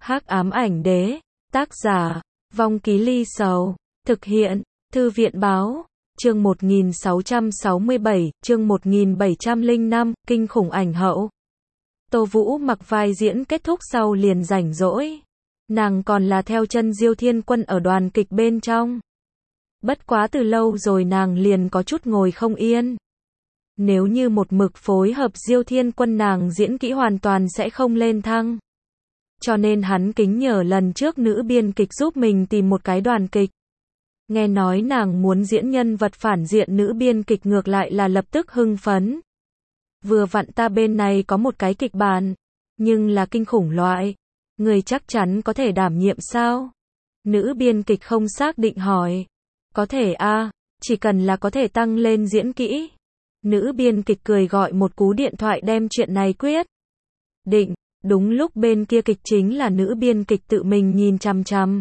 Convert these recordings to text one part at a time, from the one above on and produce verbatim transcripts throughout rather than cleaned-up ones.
Hắc ám ảnh đế, tác giả, Vong Ký Ly Sầu, thực hiện, Thư viện báo, chương một nghìn sáu trăm sáu mươi bảy, chương một nghìn bảy trăm lẻ năm, kinh khủng ảnh hậu. Tô Vũ mặc vai diễn kết thúc sau liền rảnh rỗi. Nàng còn là theo chân Diêu Thiên Quân ở đoàn kịch bên trong. Bất quá từ lâu rồi nàng liền có chút ngồi không yên. Nếu như một mực phối hợp Diêu Thiên Quân nàng diễn kỹ hoàn toàn sẽ không lên thăng. Cho nên hắn kính nhờ lần trước nữ biên kịch giúp mình tìm một cái đoàn kịch. Nghe nói nàng muốn diễn nhân vật phản diện, nữ biên kịch ngược lại là lập tức hưng phấn. Vừa vặn ta bên này có một cái kịch bản, nhưng là kinh khủng loại. Người chắc chắn có thể đảm nhiệm sao? Nữ biên kịch không xác định hỏi. Có thể a, chỉ cần là có thể tăng lên diễn kỹ. Nữ biên kịch cười gọi một cú điện thoại đem chuyện này quyết định. Đúng lúc bên kia kịch chính là nữ biên kịch tự mình nhìn chằm chằm.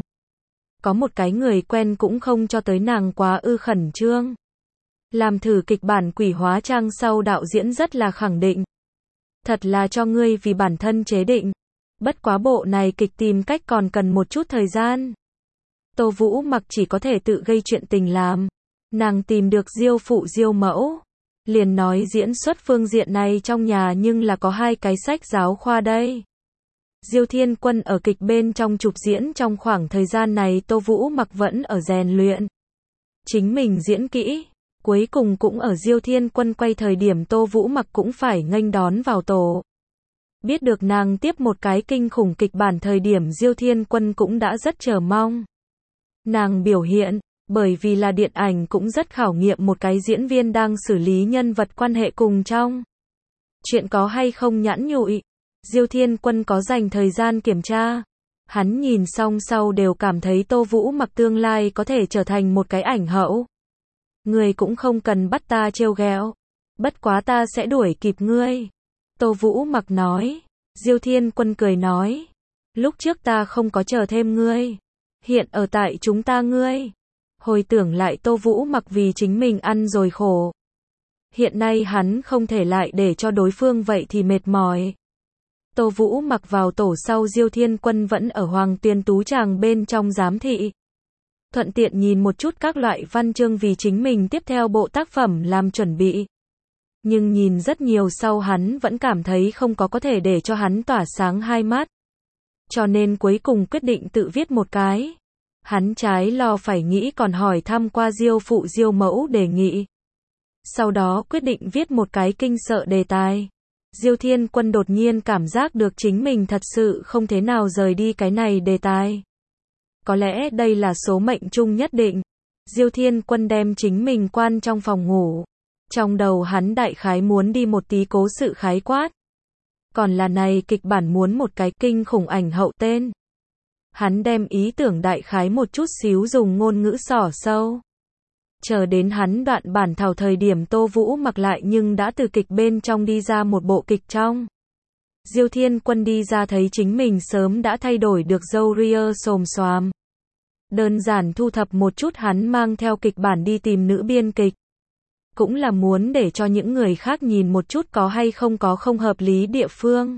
Có một cái người quen cũng không cho tới nàng quá ư khẩn trương. Làm thử kịch bản Quỷ Hóa Trang sau đạo diễn rất là khẳng định. Thật là cho ngươi vì bản thân chế định. Bất quá bộ này kịch tìm cách còn cần một chút thời gian. Tô Vũ mặc chỉ có thể tự gây chuyện tình làm. Nàng tìm được Diêu phụ Diêu mẫu. Liền nói diễn xuất phương diện này trong nhà nhưng là có hai cái sách giáo khoa đây. Diêu Thiên Quân ở kịch bên trong chụp diễn trong khoảng thời gian này Tô Vũ mặc vẫn ở rèn luyện. Chính mình diễn kỹ. Cuối cùng cũng ở Diêu Thiên Quân quay thời điểm Tô Vũ mặc cũng phải nghênh đón vào tổ. Biết được nàng tiếp một cái kinh khủng kịch bản thời điểm Diêu Thiên Quân cũng đã rất chờ mong. Nàng biểu hiện, bởi vì là điện ảnh cũng rất khảo nghiệm một cái diễn viên đang xử lý nhân vật quan hệ cùng trong. Chuyện có hay không nhãn nhụi. Diêu Thiên Quân có dành thời gian kiểm tra. Hắn nhìn xong sau đều cảm thấy Tô Vũ mặc tương lai có thể trở thành một cái ảnh hậu. Người cũng không cần bắt ta trêu ghẹo. Bất quá ta sẽ đuổi kịp ngươi. Tô Vũ mặc nói. Diêu Thiên Quân cười nói. Lúc trước ta không có chờ thêm ngươi. Hiện ở tại chúng ta ngươi. Hồi tưởng lại Tô Vũ mặc vì chính mình ăn rồi khổ. Hiện nay hắn không thể lại để cho đối phương vậy thì mệt mỏi. Tô Vũ mặc vào tổ sau Diêu Thiên Quân vẫn ở Hoàng Tuyền Tú Tràng bên trong giám thị. Thuận tiện nhìn một chút các loại văn chương vì chính mình tiếp theo bộ tác phẩm làm chuẩn bị. Nhưng nhìn rất nhiều sau hắn vẫn cảm thấy không có có thể để cho hắn tỏa sáng hai mắt. Cho nên cuối cùng quyết định tự viết một cái. Hắn trái lo phải nghĩ còn hỏi thăm qua Diêu phụ Diêu mẫu đề nghị. Sau đó quyết định viết một cái kinh sợ đề tài. Diêu Thiên Quân đột nhiên cảm giác được chính mình thật sự không thế nào rời đi cái này đề tài. Có lẽ đây là số mệnh chung nhất định. Diêu Thiên Quân đem chính mình quan trong phòng ngủ. Trong đầu hắn đại khái muốn đi một tí cố sự khái quát. Còn là này kịch bản muốn một cái kinh khủng ảnh hậu tên. Hắn đem ý tưởng đại khái một chút xíu dùng ngôn ngữ xỏ sâu. Chờ đến hắn đoạn bản thảo thời điểm Tô Vũ mặc lại nhưng đã từ kịch bên trong đi ra một bộ kịch trong. Diêu Thiên Quân đi ra thấy chính mình sớm đã thay đổi được râu ria xồm xoàm. Đơn giản thu thập một chút hắn mang theo kịch bản đi tìm nữ biên kịch. Cũng là muốn để cho những người khác nhìn một chút có hay không có không hợp lý địa phương.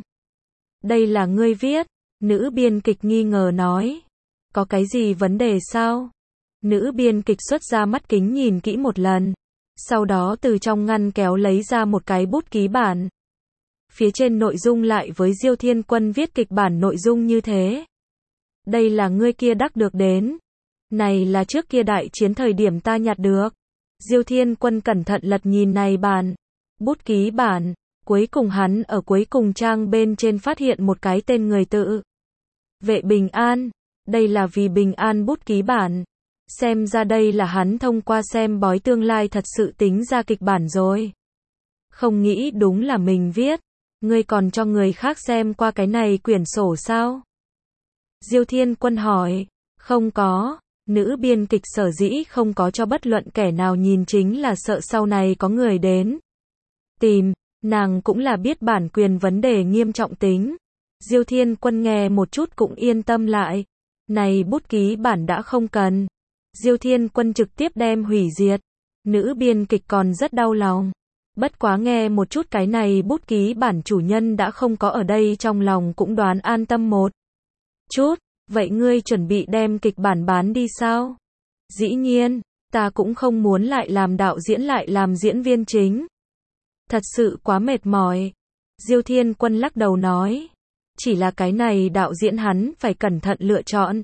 Đây là ngươi viết. Nữ biên kịch nghi ngờ nói. Có cái gì vấn đề sao? Nữ biên kịch xuất ra mắt kính nhìn kỹ một lần. Sau đó từ trong ngăn kéo lấy ra một cái bút ký bản. Phía trên nội dung lại với Diêu Thiên Quân viết kịch bản nội dung như thế. Đây là ngươi kia đắc được đến. Này là trước kia đại chiến thời điểm ta nhặt được. Diêu Thiên Quân cẩn thận lật nhìn này bản. Bút ký bản. Cuối cùng hắn ở cuối cùng trang bên trên phát hiện một cái tên người tự. Vệ Bình An. Đây là vì Bình An bút ký bản. Xem ra đây là hắn thông qua xem bói tương lai thật sự tính ra kịch bản rồi. Không nghĩ đúng là mình viết. Ngươi còn cho người khác xem qua cái này quyển sổ sao? Diêu Thiên Quân hỏi. Không có. Nữ biên kịch sở dĩ không có cho bất luận kẻ nào nhìn chính là sợ sau này có người đến tìm. Nàng cũng là biết bản quyền vấn đề nghiêm trọng tính. Diêu Thiên Quân nghe một chút cũng yên tâm lại. Này bút ký bản đã không cần. Diêu Thiên Quân trực tiếp đem hủy diệt. Nữ biên kịch còn rất đau lòng. Bất quá nghe một chút cái này bút ký bản chủ nhân đã không có ở đây trong lòng cũng đoán an tâm một chút, vậy ngươi chuẩn bị đem kịch bản bán đi sao? Dĩ nhiên, ta cũng không muốn lại làm đạo diễn lại làm diễn viên chính. Thật sự quá mệt mỏi. Diêu Thiên Quân lắc đầu nói. Chỉ là cái này đạo diễn hắn phải cẩn thận lựa chọn.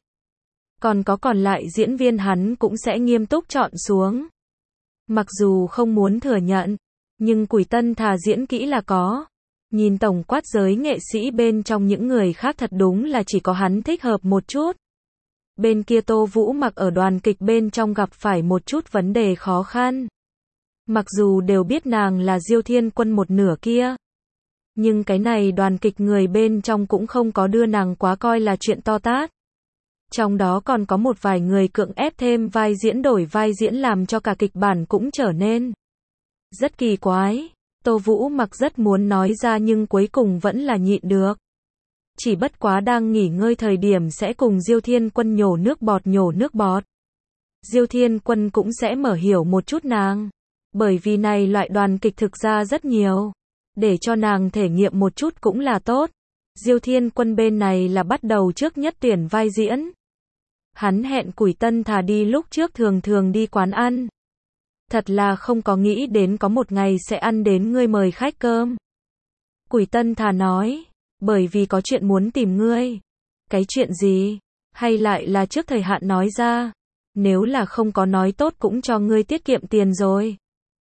Còn có còn lại diễn viên hắn cũng sẽ nghiêm túc chọn xuống. Mặc dù không muốn thừa nhận, nhưng Quỷ Tân Thà diễn kỹ là có. Nhìn tổng quát giới nghệ sĩ bên trong những người khác thật đúng là chỉ có hắn thích hợp một chút. Bên kia Tô Vũ Mặc ở đoàn kịch bên trong gặp phải một chút vấn đề khó khăn. Mặc dù đều biết nàng là Diêu Thiên Quân một nửa kia. Nhưng cái này đoàn kịch người bên trong cũng không có đưa nàng quá coi là chuyện to tát. Trong đó còn có một vài người cưỡng ép thêm vai diễn đổi vai diễn làm cho cả kịch bản cũng trở nên rất kỳ quái. Tô Vũ Mặc rất muốn nói ra nhưng cuối cùng vẫn là nhịn được. Chỉ bất quá đang nghỉ ngơi thời điểm sẽ cùng Diêu Thiên Quân nhổ nước bọt nhổ nước bọt. Diêu Thiên Quân cũng sẽ mở hiểu một chút nàng. Bởi vì này loại đoàn kịch thực ra rất nhiều. Để cho nàng thể nghiệm một chút cũng là tốt. Diêu Thiên Quân bên này là bắt đầu trước nhất tuyển vai diễn. Hắn hẹn Quỷ Tân Thà đi lúc trước thường thường đi quán ăn. Thật là không có nghĩ đến có một ngày sẽ ăn đến ngươi mời khách cơm. Quỷ Tân Thà nói, bởi vì có chuyện muốn tìm ngươi. Cái chuyện gì? Hay lại là trước thời hạn nói ra? Nếu là không có nói tốt cũng cho ngươi tiết kiệm tiền rồi.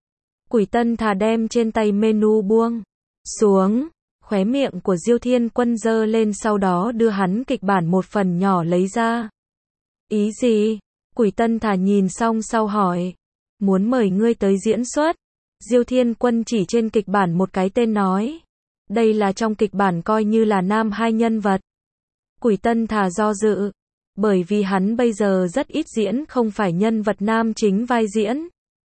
Quỷ Tân Thà đem trên tay menu buông xuống, khóe miệng của Diêu Thiên Quân giơ lên sau đó đưa hắn kịch bản một phần nhỏ lấy ra. Ý gì? Quỷ Tân Thà nhìn xong sau hỏi. Muốn mời ngươi tới diễn xuất. Diêu Thiên Quân chỉ trên kịch bản một cái tên nói. Đây là trong kịch bản coi như là nam hai nhân vật. Quỷ Tân Thà do dự. Bởi vì hắn bây giờ rất ít diễn không phải nhân vật nam chính vai diễn.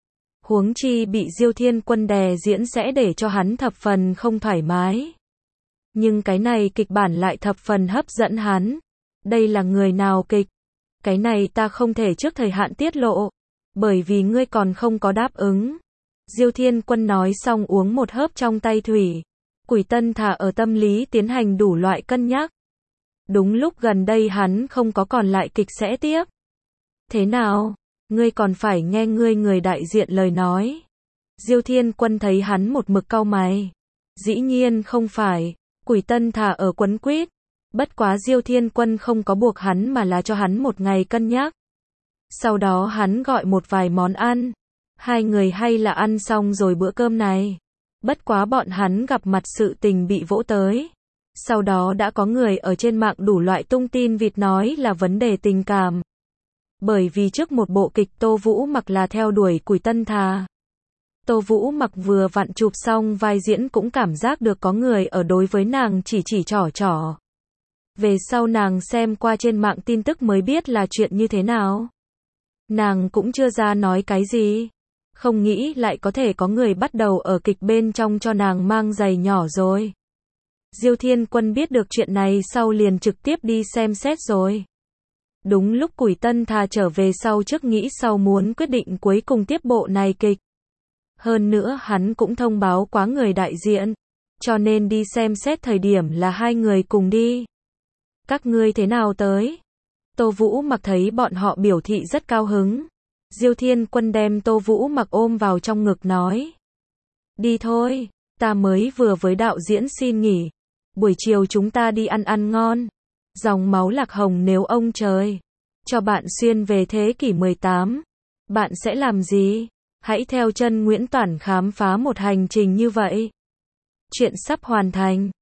Huống chi bị Diêu Thiên Quân đè diễn sẽ để cho hắn thập phần không thoải mái. Nhưng cái này kịch bản lại thập phần hấp dẫn hắn. Đây là người nào kịch? Cái này ta không thể trước thời hạn tiết lộ. Bởi vì ngươi còn không có đáp ứng. Diêu Thiên Quân nói xong uống một hớp trong tay thủy. Quỷ Tân Thà ở tâm lý tiến hành đủ loại cân nhắc. Đúng lúc gần đây hắn không có còn lại kịch sẽ tiếp. Thế nào? Ngươi còn phải nghe ngươi người đại diện lời nói. Diêu Thiên Quân thấy hắn một mực cau mày. Dĩ nhiên không phải. Quỷ Tân Thà ở quấn quýt. Bất quá Diêu Thiên Quân không có buộc hắn mà là cho hắn một ngày cân nhắc. Sau đó hắn gọi một vài món ăn. Hai người hay là ăn xong rồi bữa cơm này. Bất quá bọn hắn gặp mặt sự tình bị vỗ tới. Sau đó đã có người ở trên mạng đủ loại tung tin vịt nói là vấn đề tình cảm. Bởi vì trước một bộ kịch Tô Vũ Mặc là theo đuổi Quỷ Tân Thà. Tô Vũ Mặc vừa vặn chụp xong vai diễn cũng cảm giác được có người ở đối với nàng chỉ chỉ trỏ trỏ. Về sau nàng xem qua trên mạng tin tức mới biết là chuyện như thế nào. Nàng cũng chưa ra nói cái gì. Không nghĩ lại có thể có người bắt đầu ở kịch bên trong cho nàng mang giày nhỏ rồi. Diêu Thiên Quân biết được chuyện này sau liền trực tiếp đi xem xét rồi. Đúng lúc Quỷ Tân Thà trở về sau trước nghĩ sau muốn quyết định cuối cùng tiếp bộ này kịch. Hơn nữa hắn cũng thông báo quá người đại diện. Cho nên đi xem xét thời điểm là hai người cùng đi. Các ngươi thế nào tới? Tô Vũ Mặc thấy bọn họ biểu thị rất cao hứng. Diêu Thiên Quân đem Tô Vũ Mặc ôm vào trong ngực nói. Đi thôi, ta mới vừa với đạo diễn xin nghỉ. Buổi chiều chúng ta đi ăn ăn ngon. Dòng máu lạc hồng nếu ông trời cho bạn xuyên về thế kỷ mười tám. Bạn sẽ làm gì? Hãy theo chân Nguyễn Toản khám phá một hành trình như vậy. Chuyện sắp hoàn thành.